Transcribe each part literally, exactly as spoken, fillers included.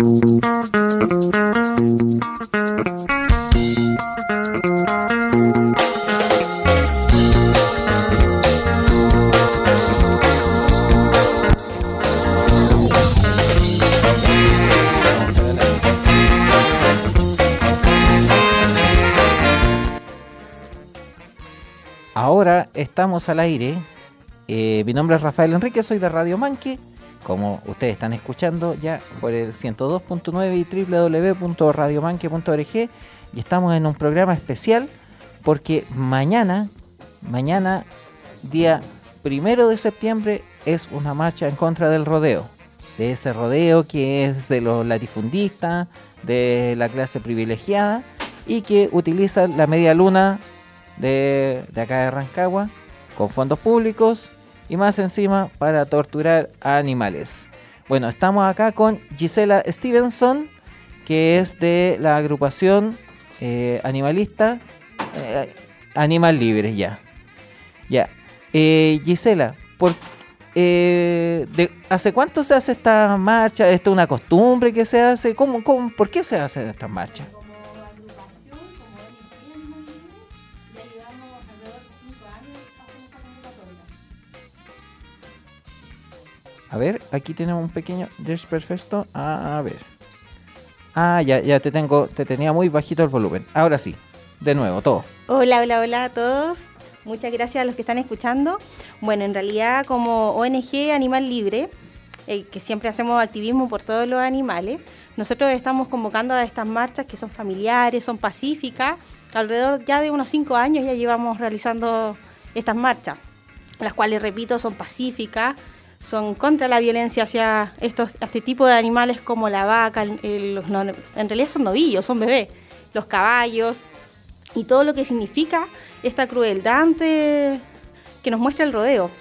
Ahora estamos al aire. Eh, mi nombre es Rafael Enrique, soy de Radio Manque, como ustedes están escuchando ya por el ciento dos punto nueve y doble u doble u doble u punto radio manque punto org, y estamos en un programa especial porque mañana, mañana día primero de septiembre, es una marcha en contra del rodeo, de ese rodeo que es de los latifundistas, de la clase privilegiada y que utiliza la media luna de, de acá de Rancagua con fondos públicos y más encima para torturar a animales. Bueno, estamos acá con Gisela Stevenson, que es de la agrupación eh, animalista eh, Animal Libre, ya. Ya. Eh, Gisela, por, eh, de, ¿hace cuánto se hace esta marcha? ¿Esto es una costumbre que se hace? ¿Cómo, cómo, ¿Por qué se hacen estas marchas? A ver, aquí tenemos un pequeño desperfecto. Ah, a ver. Ah, ya, ya te tengo, te tenía muy bajito el volumen. Ahora sí, de nuevo, todo. Hola, hola, hola a todos. Muchas gracias a los que están escuchando. Bueno, en realidad como O N G Animal Libre, eh, que siempre hacemos activismo por todos los animales, nosotros estamos convocando a estas marchas que son familiares, son pacíficas. Alrededor ya de unos cinco años ya llevamos realizando estas marchas, las cuales, repito, son pacíficas, son contra la violencia hacia estos, este tipo de animales como la vaca, el, los, no, en realidad son novillos, son bebés, los caballos y todo lo que significa esta crueldad ante, que nos muestra el rodeo.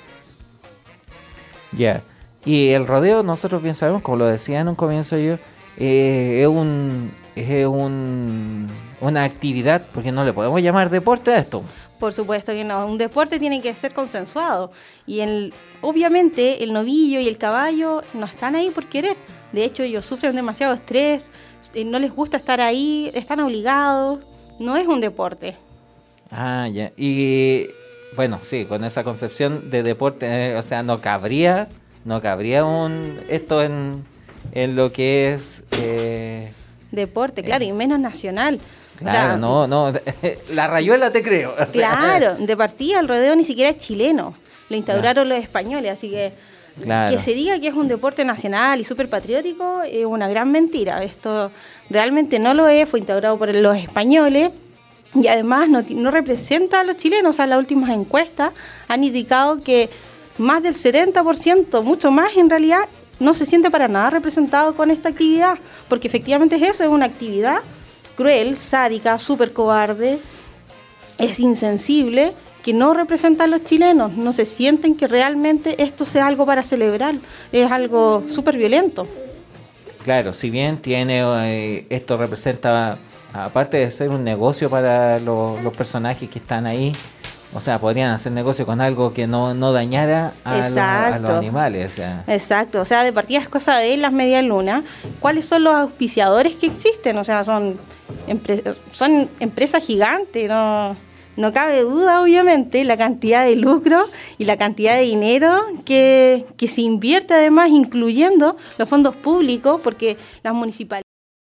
Ya, yeah. Y el rodeo, nosotros bien sabemos, como lo decía en un comienzo yo, eh, es un es un una actividad, porque no le podemos llamar deporte a esto. Por supuesto que no, un deporte tiene que ser consensuado y el, obviamente el novillo y el caballo no están ahí por querer. De hecho, ellos sufren demasiado estrés, no les gusta estar ahí, están obligados, no es un deporte. Ah, ya, y bueno, sí, con esa concepción de deporte, eh, o sea, no cabría, no cabría un esto en, en lo que es... Eh, deporte, claro, eh, y menos nacional. Claro, o sea, no, no, la rayuela te creo. O sea. Claro, de partida el rodeo ni siquiera es chileno, lo instauraron claro. los españoles, así que claro. que se diga que es un deporte nacional y súper patriótico es una gran mentira. Esto realmente no lo es, fue instaurado por los españoles y además no, no representa a los chilenos. O sea, las últimas encuestas han indicado que más del setenta por ciento, mucho más en realidad, no se siente para nada representado con esta actividad, porque efectivamente es eso, es una actividad cruel, sádica, súper cobarde, es insensible, que no representa a los chilenos, no se sienten que realmente esto sea algo para celebrar, es algo súper violento. Claro, si bien tiene eh, esto representa, aparte de ser un negocio para los, los personajes que están ahí, o sea, podrían hacer negocio con algo que no, no dañara a los, a los animales. O sea. Exacto, o sea, de partida es cosa de las medialunas. ¿Cuáles son los auspiciadores que existen? O sea, son, empre- son empresas gigantes, no, no cabe duda, obviamente, la cantidad de lucro y la cantidad de dinero que, que se invierte, además, incluyendo los fondos públicos, porque las municipalidades...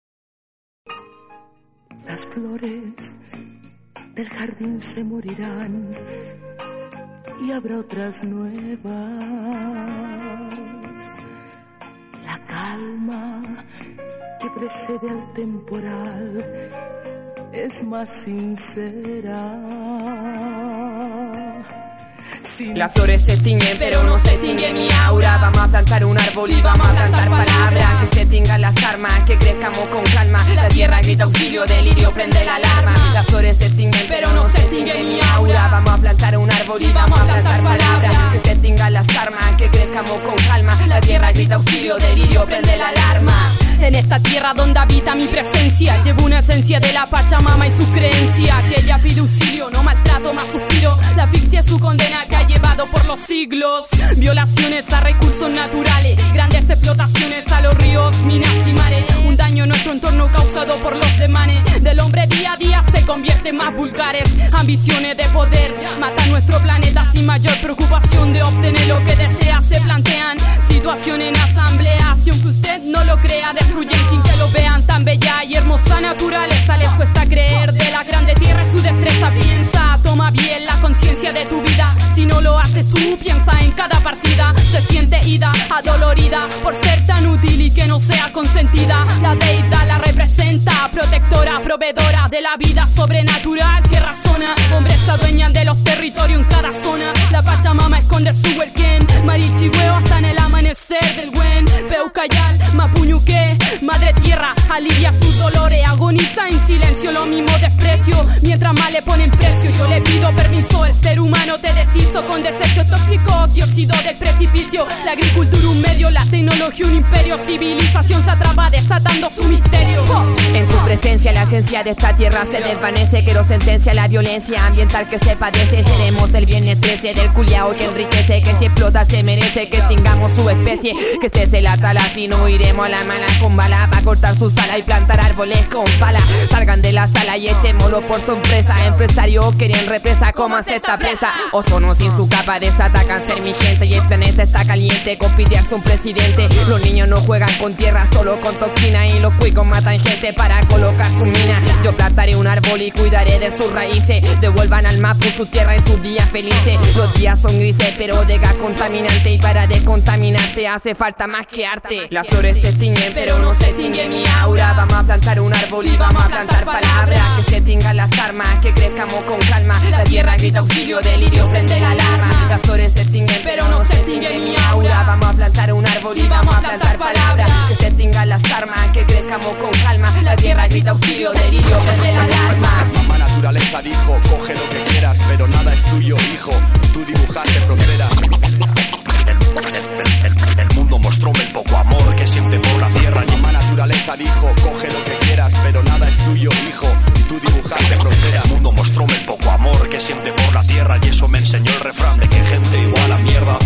Las flores del jardín se morirán y habrá otras nuevas. La calma que precede al temporal es más sincera. Las flores se tiñen, pero no se tiñe mi aura. Vamos a plantar un árbol y vamos a plantar palabras. Que se tingan las armas, que crezcamos con calma. La tierra grita auxilio, delirio, prende la alarma. Las flores se tiñen, pero no se tiñe mi aura. Vamos a plantar un árbol y vamos a plantar palabras. Que se tingan las armas, que crezcamos con calma. La tierra grita auxilio, delirio, prende la alarma. En esta tierra donde habita mi presencia, llevo una esencia de la Pachamama y sus creencias. Que ella pide auxilio, no maltrato, más suspiro. La asfixia es su condena que ha llevado por los siglos. Violaciones a recursos naturales, grandes explotaciones a los ríos, minas y mares. Un artes más vulgares, ambiciones de poder, matan nuestro planeta sin mayor preocupación de obtener lo que desea. Se plantean situaciones en asamblea, si aunque usted no lo crea, destruyen sin que lo vean. Tan bella y hermosa naturaleza, les cuesta creer de la grande tierra y su destreza. Piensa, toma bien la conciencia de tu vida, si no lo haces tú, piensa en cada partida. Se siente ida, adolorida por ser tan útil y que no sea consentida. La deidad la representa, protectora, proveedora de la vida sobrenatural que razona. Hombres se adueñan de los territorios en cada zona. La Pachamama esconde su huelquén, Marichihueo hasta en el amanecer del buen Peucayal, Mapuñuque, madre tierra, alivia sus dolores, agoniza en silencio, lo mismo desprecio, mientras más le ponen precio. Yo le pido permiso, el ser humano te deshizo con desechos tóxicos, dióxido del precipicio. La agricultura un medio, la tecnología un imperio, civilización se atrapa desatando su misterio. Oh. En tu presencia la esencia de esta tierra se desvanece, quiero sentencia la violencia ambiental que se padece. Seremos el viernes trece del culiao que enriquece, que si explota se merece que tengamos su especie, que cese la tala, si no iremos a la mala con bala pa' cortar su sala y plantar árboles con pala. Salgan de la sala y echémoslo por sorpresa, empresarios quieren represa, cómanse esta presa. Ozono sin su capa desatacan ser mi gente y el planeta está caliente, con pitearse un presidente. Los niños no juegan con tierra, solo con toxina, y los cuicos matan gente para colocar su mina. Yo plantaré un árbol y cuidaré de sus raíces, devuelvan al Mapu su tierra y sus días felices. Los días son grises pero de gas contaminante, y para descontaminarte hace falta más que arte. Las flores se tiñen pero no se tiñe mi aura. Vamos a plantar un árbol y vamos a plantar palabras, que se tingan las armas, que crezcamos con calma. La tierra grita auxilio, delirio prende la alarma. Las flores se tiñen pero no se tiñe mi aura. Vamos a plantar un árbol y vamos a plantar palabras, que se tingan las armas, que crezcamos con calma. La tierra grita auxilio, delirio prende la alarma. Mamá naturaleza dijo, coge lo que quieras, pero nada es tuyo, hijo. Tú dibujaste fronteras. El, el, el mundo mostróme el poco amor que siente por la tierra. Mamá naturaleza dijo, coge lo que quieras, pero nada es tuyo, hijo. Y tú dibujaste frontera. El mundo mostróme el poco amor que siente por la tierra, y eso me enseñó el refrán de que gente igual a mierda.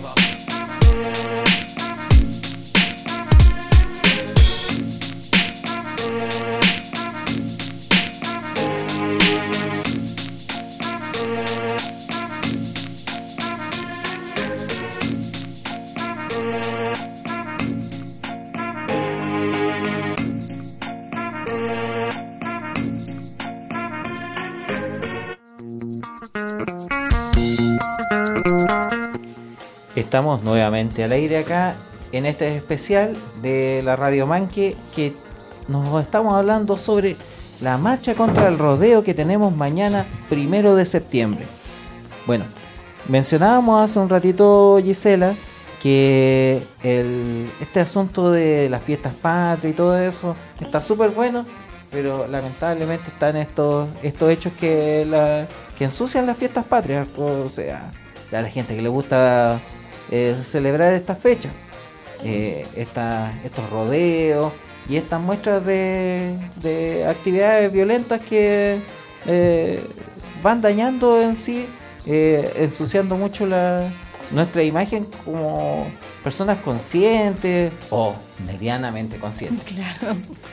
Estamos nuevamente al aire acá en este especial de la Radio Manque, que nos estamos hablando sobre la marcha contra el rodeo que tenemos mañana primero de septiembre. Bueno, mencionábamos hace un ratito, Gisela, que el, este asunto de las fiestas patrias y todo eso está súper bueno, pero lamentablemente están estos estos hechos que, la, que ensucian las fiestas patrias. O sea, a la gente que le gusta eh, celebrar estas fechas, eh, esta, estos rodeos y estas muestras de, de actividades violentas que eh, van dañando en sí, eh, ensuciando mucho la, nuestra imagen como personas conscientes o medianamente conscientes. Claro.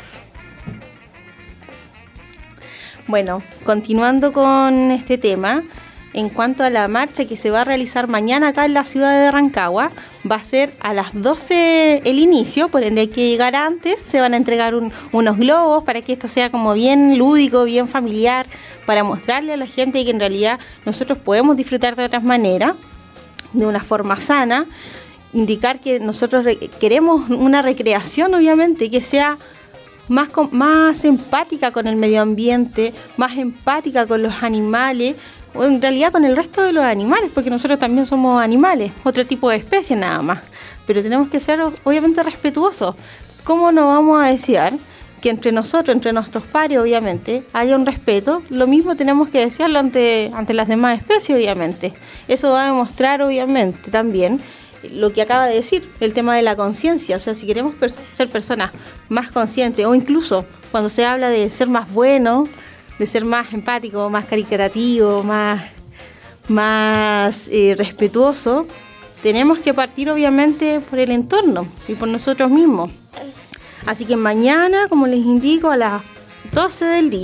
Bueno, continuando con este tema, en cuanto a la marcha que se va a realizar mañana acá en la ciudad de Rancagua, va a ser a las doce el inicio, por ende hay que llegar antes. Se van a entregar un, unos globos para que esto sea como bien lúdico, bien familiar, para mostrarle a la gente que en realidad nosotros podemos disfrutar de otras maneras, de una forma sana, indicar que nosotros re- queremos una recreación, obviamente, que sea más, con, más empática con el medio ambiente, más empática con los animales, o en realidad con el resto de los animales, porque nosotros también somos animales, otro tipo de especie nada más, pero tenemos que ser obviamente respetuosos. ¿Cómo no vamos a desear que entre nosotros, entre nuestros pares, obviamente, haya un respeto? Lo mismo tenemos que desearlo ante, ante las demás especies, obviamente. Eso va a demostrar, obviamente, también lo que acaba de decir, el tema de la conciencia. O sea, si queremos per- ser personas más conscientes, o incluso cuando se habla de ser más bueno, de ser más empático, más caricaturativo, más, más eh, respetuoso, tenemos que partir, obviamente, por el entorno y por nosotros mismos. Así que mañana, como les indico, a las doce del día,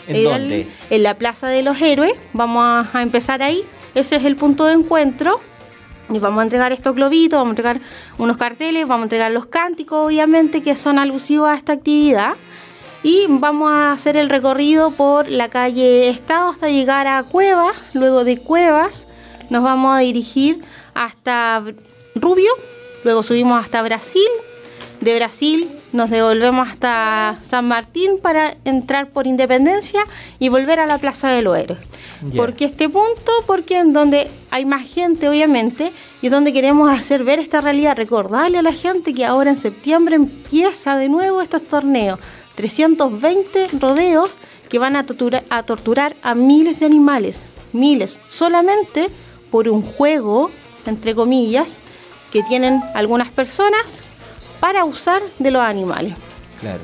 ¿En dónde? En la Plaza de los Héroes. Vamos a, a empezar ahí. Ese es el punto de encuentro. Y vamos a entregar estos globitos, vamos a entregar unos carteles, vamos a entregar los cánticos, obviamente, que son alusivos a esta actividad. Y vamos a hacer el recorrido por la calle Estado hasta llegar a Cuevas. Luego de Cuevas nos vamos a dirigir hasta Rubio. Luego subimos hasta Brasil. De Brasil nos devolvemos hasta San Martín para entrar por Independencia y volver a la Plaza de los Héroes. Yeah. ¿Por qué este punto? Porque en donde hay más gente, obviamente, y es donde queremos hacer ver esta realidad, recordarle a la gente que ahora en septiembre empieza de nuevo estos torneos, trescientos veinte rodeos que van a torturar, a torturar a miles de animales, miles, solamente por un juego, entre comillas, que tienen algunas personas para usar de los animales. Claro.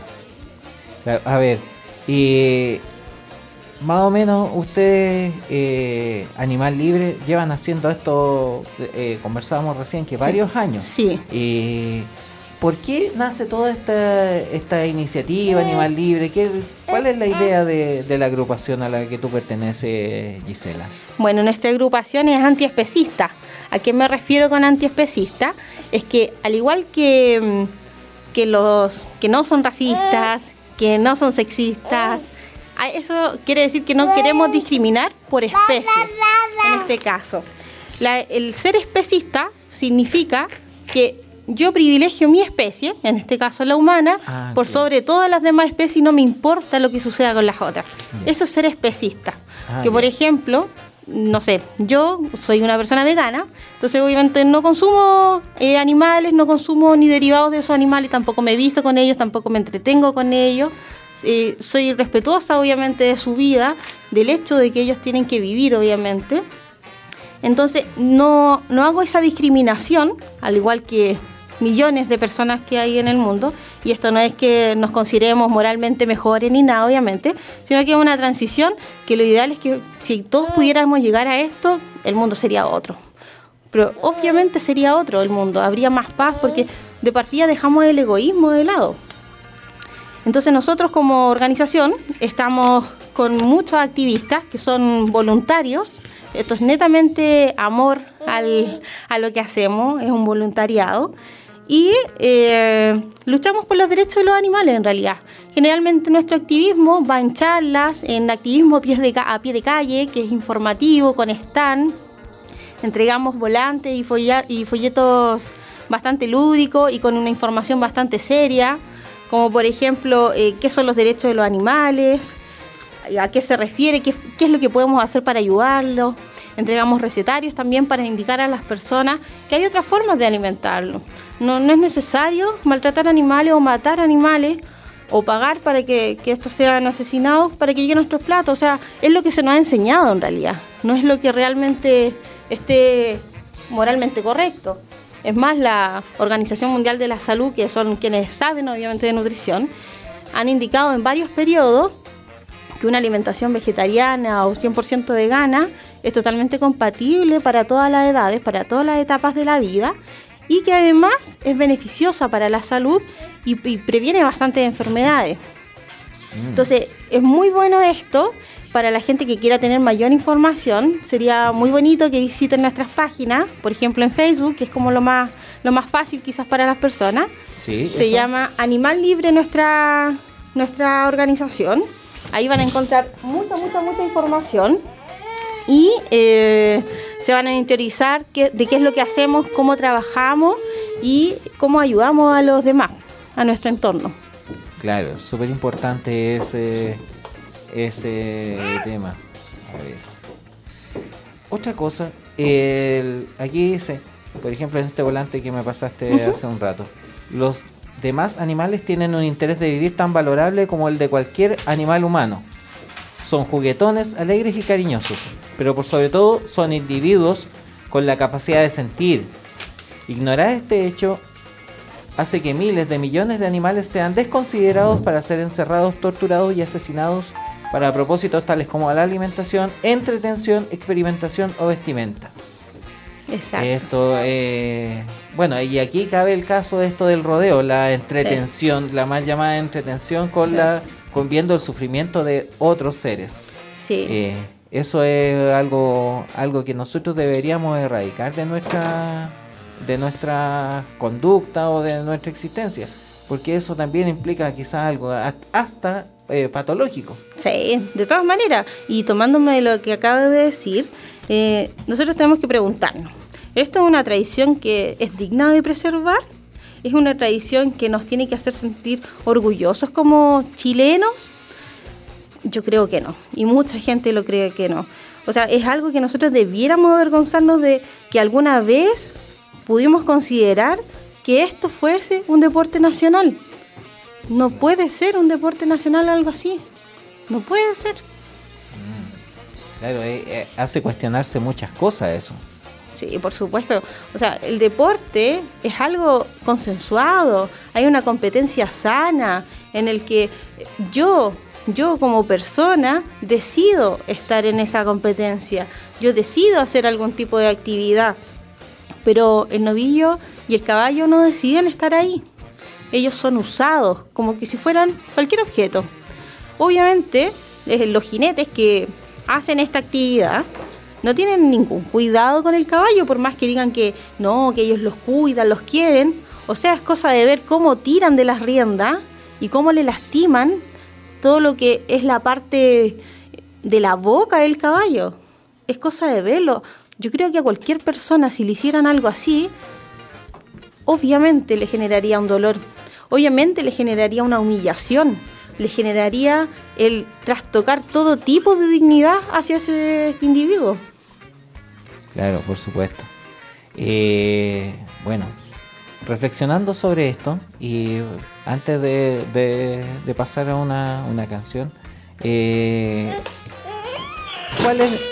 A ver, y más o menos ustedes, eh, Animal Libre, llevan haciendo esto, eh, conversábamos recién, que varios sí. años. Sí. Eh, ¿Por qué nace toda esta, esta iniciativa Animal Libre? ¿Qué, ¿Cuál es la idea de, de la agrupación a la que tú perteneces, Gisela? Bueno, nuestra agrupación es antiespecista. ¿A qué me refiero con antiespecista? Es que al igual que, que los que no son racistas, que no son sexistas, eso quiere decir que no queremos discriminar por especie, en este caso. La, el ser especista significa que yo privilegio mi especie, en este caso la humana, ah, por sobre bien. Todas las demás especies y no me importa lo que suceda con las otras. Bien. Eso es ser especista. Ah, que bien. Por ejemplo, no sé, yo soy una persona vegana, entonces obviamente no consumo eh, animales, no consumo ni derivados de esos animales, tampoco me visto con ellos, tampoco me entretengo con ellos. Eh, soy respetuosa obviamente de su vida, del hecho de que ellos tienen que vivir obviamente. Entonces no, no hago esa discriminación, al igual que millones de personas que hay en el mundo, y esto no es que nos consideremos moralmente mejores ni nada, obviamente, sino que es una transición que lo ideal es que si todos pudiéramos llegar a esto, el mundo sería otro. Pero obviamente sería otro el mundo, habría más paz porque de partida dejamos el egoísmo de lado. Entonces nosotros como organización estamos con muchos activistas que son voluntarios. Esto es netamente amor al, a lo que hacemos, es un voluntariado. Y eh, luchamos por los derechos de los animales en realidad. Generalmente nuestro activismo va en charlas, en activismo a pie de, a pie de calle, que es informativo, con stand. Entregamos volantes y, folla, y folletos bastante lúdicos y con una información bastante seria, como por ejemplo, eh, qué son los derechos de los animales, a qué se refiere, qué, qué es lo que podemos hacer para ayudarlos. Entregamos recetarios también para indicar a las personas que hay otras formas de alimentarlos. No, no es necesario maltratar animales o matar animales o pagar para que, que estos sean asesinados para que lleguen a nuestros platos. O sea, es lo que se nos ha enseñado en realidad. No es lo que realmente esté moralmente correcto. Es más, la Organización Mundial de la Salud, que son quienes saben obviamente de nutrición, han indicado en varios periodos que una alimentación vegetariana o cien por ciento vegana es totalmente compatible para todas las edades, para todas las etapas de la vida y que además es beneficiosa para la salud y, y previene bastantes enfermedades. Mm. Entonces, es muy bueno esto para la gente que quiera tener mayor información. Sería muy bonito que visiten nuestras páginas, por ejemplo en Facebook, que es como lo más, lo más fácil quizás para las personas. Sí, Se eso. llama Animal Libre nuestra, nuestra organización. Ahí van a encontrar mucha, mucha, mucha información y eh, se van a interiorizar qué, de qué es lo que hacemos, cómo trabajamos y cómo ayudamos a los demás, a nuestro entorno. Claro, súper importante ese, ese tema. A ver. Otra cosa, el, aquí dice, por ejemplo en este volante que me pasaste uh-huh. hace un rato, los demás animales tienen un interés de vivir tan valorable como el de cualquier animal humano. Son juguetones, alegres y cariñosos, pero por sobre todo son individuos con la capacidad de sentir. Ignorar este hecho hace que miles de millones de animales sean desconsiderados para ser encerrados, torturados y asesinados para propósitos tales como la alimentación, entretención, experimentación o vestimenta. Exacto. Esto es... Eh, bueno, y aquí cabe el caso de esto del rodeo, la entretención, sí. la mal llamada entretención con sí. la con viendo el sufrimiento de otros seres. Sí. Eh, eso es algo algo que nosotros deberíamos erradicar de nuestra de nuestra conducta o de nuestra existencia, porque eso también implica quizás algo hasta eh, patológico. Sí, de todas maneras, y tomándome lo que acabas de decir, eh, nosotros tenemos que preguntarnos, ¿esto es una tradición que es digna de preservar? ¿Es una tradición que nos tiene que hacer sentir orgullosos como chilenos? Yo creo que no, y mucha gente lo cree que no. O sea, es algo que nosotros debiéramos avergonzarnos de que alguna vez pudimos considerar que esto fuese un deporte nacional. No puede ser un deporte nacional algo así. No puede ser. Mm, claro, eh, eh, hace cuestionarse muchas cosas eso. Sí, por supuesto. O sea, el deporte es algo consensuado. Hay una competencia sana en el que yo, yo como persona, decido estar en esa competencia. Yo decido hacer algún tipo de actividad. Pero el novillo y el caballo no deciden estar ahí. Ellos son usados como que si fueran cualquier objeto. Obviamente, los jinetes que hacen esta actividad no tienen ningún cuidado con el caballo, por más que digan que no, que ellos los cuidan, los quieren. O sea, es cosa de ver cómo tiran de las riendas y cómo le lastiman todo lo que es la parte de la boca del caballo. Es cosa de verlo. Yo creo que a cualquier persona, si le hicieran algo así, obviamente le generaría un dolor, obviamente le generaría una humillación, le generaría el trastocar todo tipo de dignidad hacia ese individuo. Claro, por supuesto. Eh, bueno, reflexionando sobre esto, y antes de, de, de pasar a una, una canción, eh, ¿cuál es...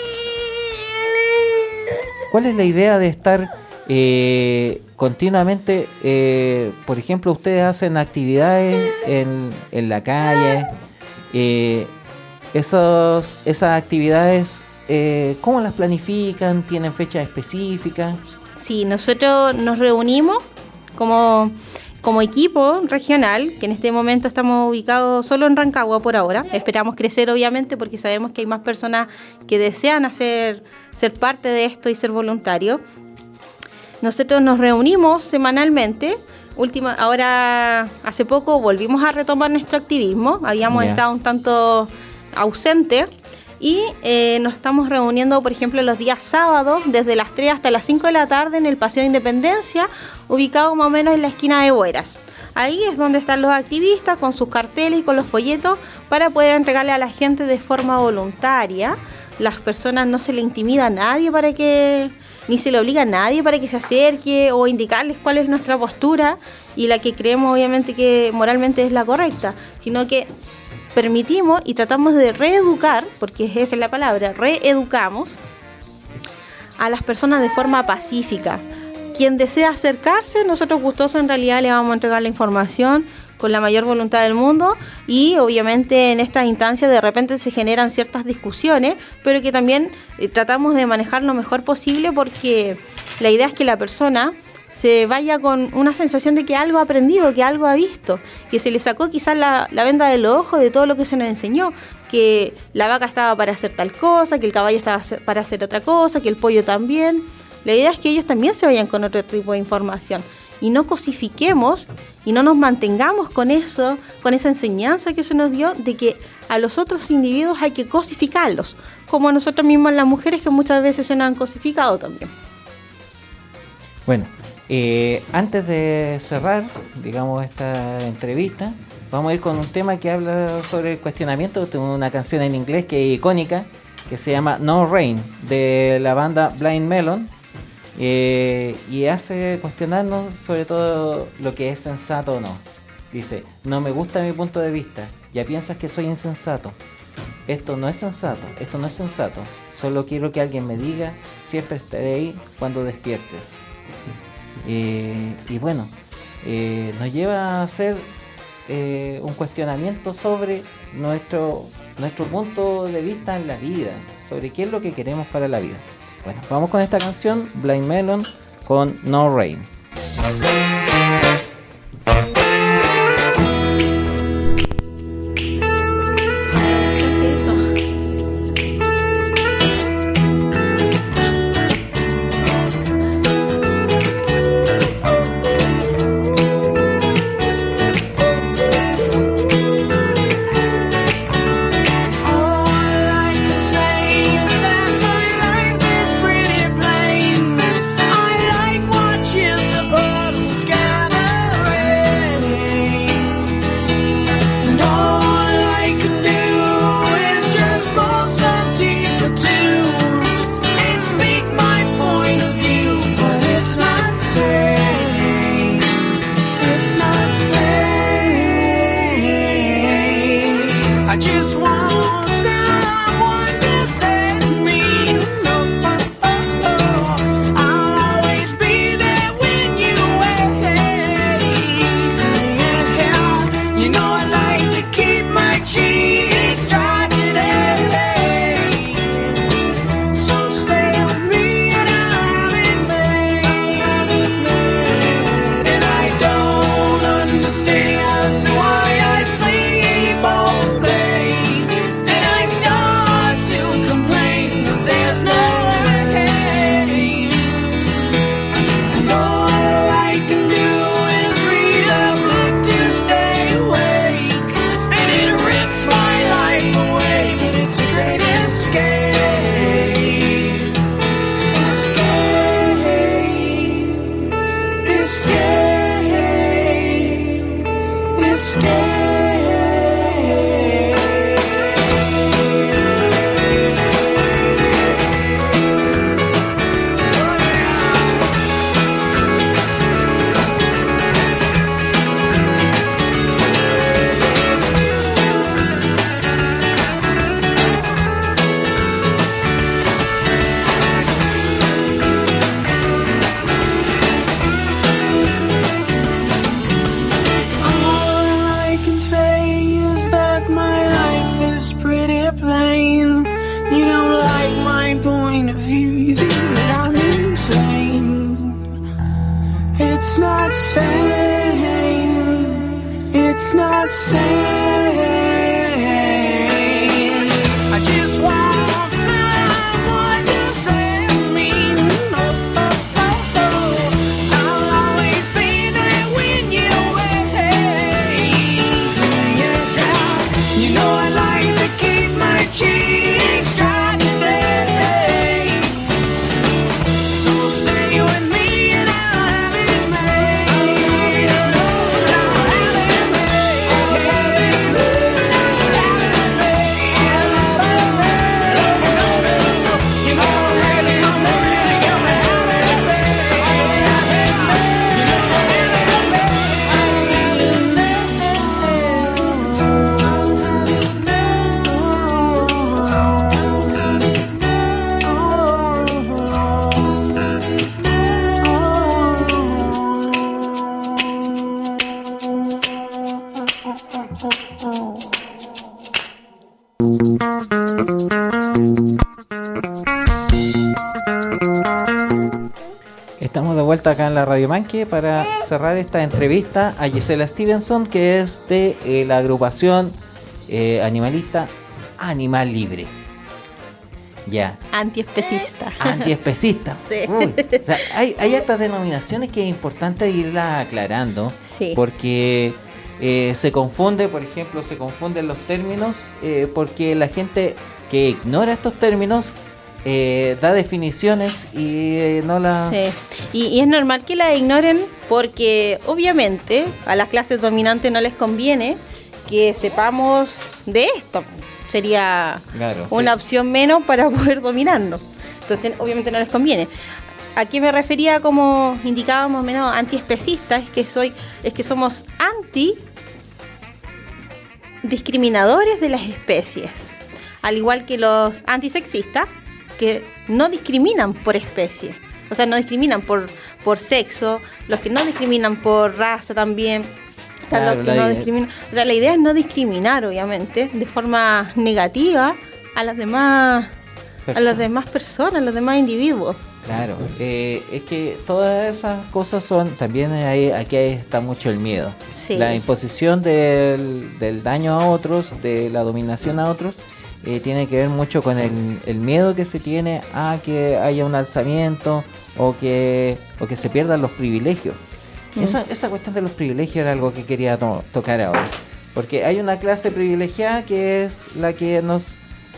¿Cuál es la idea de estar eh, continuamente, eh, por ejemplo, ustedes hacen actividades en, en la calle, eh, esos, esas actividades, eh, ¿cómo las planifican? ¿Tienen fechas específicas? Sí, nosotros nos reunimos como, como equipo regional, que en este momento estamos ubicados solo en Rancagua por ahora. Esperamos crecer, obviamente, porque sabemos que hay más personas que desean hacer, ser parte de esto y ser voluntarios. Nosotros nos reunimos semanalmente. Última, ahora, hace poco, volvimos a retomar nuestro activismo. Habíamos yeah. estado un tanto ausentes. Y eh, nos estamos reuniendo, por ejemplo, los días sábados, desde las tres hasta las cinco de la tarde en el Paseo de Independencia, ubicado más o menos en la esquina de Bueras. Ahí es donde están los activistas con sus carteles y con los folletos para poder entregarle a la gente de forma voluntaria. Las personas, no se le intimida a nadie para que, ni se le obliga a nadie para que se acerque o indicarles cuál es nuestra postura y la que creemos obviamente que moralmente es la correcta, sino que permitimos y tratamos de reeducar, porque esa es la palabra, reeducamos a las personas de forma pacífica. Quien desea acercarse, nosotros gustosos en realidad le vamos a entregar la información con la mayor voluntad del mundo, y obviamente en estas instancias de repente se generan ciertas discusiones, pero que también eh, tratamos de manejar lo mejor posible, porque la idea es que la persona se vaya con una sensación de que algo ha aprendido, que algo ha visto, que se le sacó quizás la, la venda del ojo de todo lo que se nos enseñó, que la vaca estaba para hacer tal cosa, que el caballo estaba para hacer otra cosa, que el pollo también. La idea es que ellos también se vayan con otro tipo de información y no cosifiquemos y no nos mantengamos con eso, con esa enseñanza que se nos dio de que a los otros individuos hay que cosificarlos, como a nosotros mismos las mujeres, que muchas veces se nos han cosificado también. Bueno, Eh, antes de cerrar, digamos, esta entrevista, vamos a ir con un tema que habla sobre el cuestionamiento. Tengo una canción en inglés que es icónica, que se llama No Rain, de la banda Blind Melon, eh, y hace cuestionarnos sobre todo lo que es sensato o no. Dice: no me gusta mi punto de vista, ya piensas que soy insensato. Esto no es sensato, esto no es sensato. Solo quiero que alguien me diga, siempre estaré ahí cuando despiertes. Eh, y bueno, eh, nos lleva a hacer eh, un cuestionamiento sobre nuestro, nuestro punto de vista en la vida, sobre qué es lo que queremos para la vida. Bueno, vamos con esta canción, Blind Melon, con No Rain. Estamos de vuelta acá en la Radio Manque para cerrar esta entrevista a Gisela Stevenson, que es de eh, la agrupación eh, animalista Animal Libre. Ya. Antiespecista. Antiespecista. Sí. Uy, o sea, hay, hay estas denominaciones que es importante irlas aclarando. Sí. Porque eh, se confunde, por ejemplo, se confunden los términos eh, porque la gente que ignora estos términos Eh, da definiciones y eh, no las... Sí. Y, y es normal que la ignoren porque obviamente a las clases dominantes no les conviene que sepamos de esto. Sería claro, una sí. opción menos para poder dominarnos. Entonces obviamente no les conviene. ¿A qué me refería como indicábamos menos antiespecista? Es que soy, es que somos anti discriminadores de las especies. Al igual que los antisexistas, que no discriminan por especie, o sea, no discriminan por, por sexo, los que no discriminan por raza también, claro, los que no discriminan, o sea, la idea es no discriminar, obviamente, de forma negativa a las demás, Person- a las demás personas, a los demás individuos. Claro, eh, es que todas esas cosas son, también hay, aquí está mucho el miedo. Sí. La imposición del, del daño a otros, de la dominación a otros, eh, tiene que ver mucho con el, el miedo que se tiene a que haya un alzamiento o que, o que se pierdan los privilegios. Mm. Esa, esa cuestión de los privilegios era algo que quería to- tocar ahora. Porque hay una clase privilegiada que es la que nos,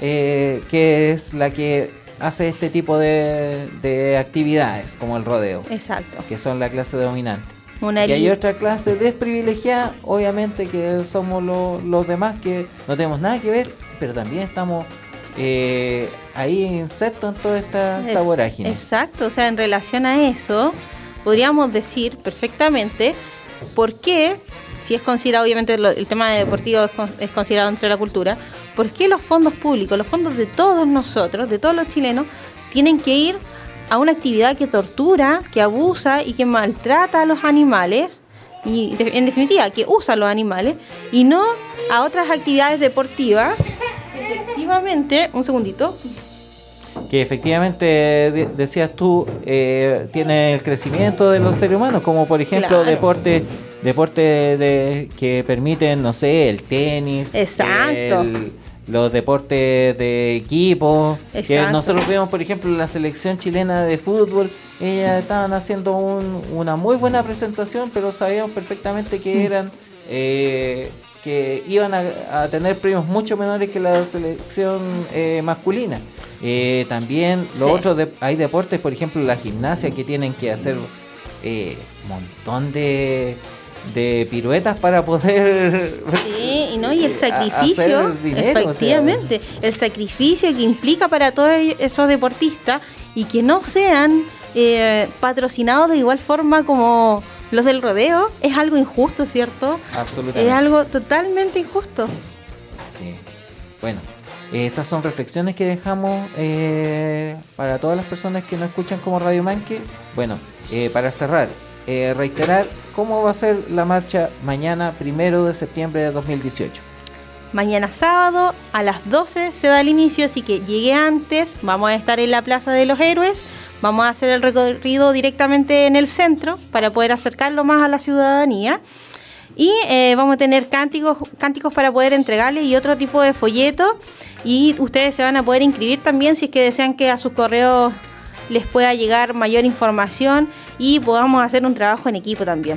eh, que es la que hace este tipo de, de actividades como el rodeo. Exacto. Que son la clase dominante. Una y hay otra clase desprivilegiada, obviamente que somos lo, los demás que no tenemos nada que ver, pero también estamos eh, ahí insertos en toda esta, esta es, vorágine. Exacto, o sea, en relación a eso, podríamos decir perfectamente por qué, si es considerado, obviamente lo, el tema deportivo es, con, es considerado dentro de la cultura, ¿por qué los fondos públicos, los fondos de todos nosotros, de todos los chilenos, tienen que ir a una actividad que tortura, que abusa y que maltrata a los animales, y de, en definitiva, que usa a los animales, y no a otras actividades deportivas? Efectivamente, un segundito. Que efectivamente, de, decías tú, eh, tiene el crecimiento de los seres humanos, como por ejemplo Claro. deporte, deporte de, que permiten, no sé, el tenis, Exacto. el, los deportes de equipo, Exacto. que nosotros vemos, por ejemplo, la selección chilena de fútbol, ellas estaban haciendo un, una muy buena presentación, pero sabíamos perfectamente que Mm. eran... Eh, que iban a, a tener premios mucho menores que la selección eh, masculina. Eh, también Sí. los otros de, hay deportes, por ejemplo la gimnasia, que tienen que hacer eh, un montón de, de piruetas para poder Sí, y no, y el eh, sacrificio, hacer dinero, efectivamente, o sea. el sacrificio que implica para todos esos deportistas y que no sean eh, patrocinados de igual forma como los del rodeo, es algo injusto, ¿cierto? Absolutamente. Es algo totalmente injusto. Sí. Bueno, eh, estas son reflexiones que dejamos eh, para todas las personas que nos escuchan como Radio Manque. Bueno, eh, para cerrar, eh, reiterar cómo va a ser la marcha mañana, primero de septiembre de dos mil dieciocho. Mañana sábado a las doce se da el inicio, así que llegue antes, vamos a estar en la Plaza de los Héroes, vamos a hacer el recorrido directamente en el centro para poder acercarlo más a la ciudadanía. Y eh, vamos a tener cánticos, cánticos para poder entregarles y otro tipo de folletos. Y ustedes se van a poder inscribir también si es que desean que a sus correos les pueda llegar mayor información y podamos hacer un trabajo en equipo también.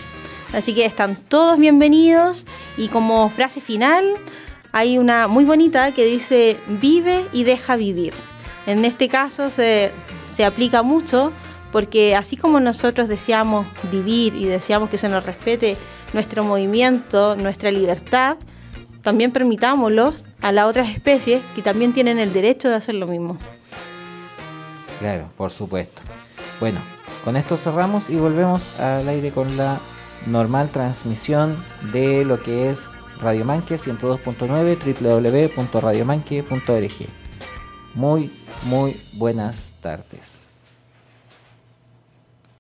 Así que están todos bienvenidos. Y como frase final hay una muy bonita que dice: vive y deja vivir. En este caso se, se aplica mucho porque así como nosotros deseamos vivir y deseamos que se nos respete nuestro movimiento, nuestra libertad, también permitámoslos a las otras especies que también tienen el derecho de hacer lo mismo. Claro, por supuesto. Bueno, con esto cerramos y volvemos al aire con la normal transmisión de lo que es Radio Manque ciento dos punto nueve, doble u doble u doble u punto radio manque punto org. Muy, muy buenas tardes.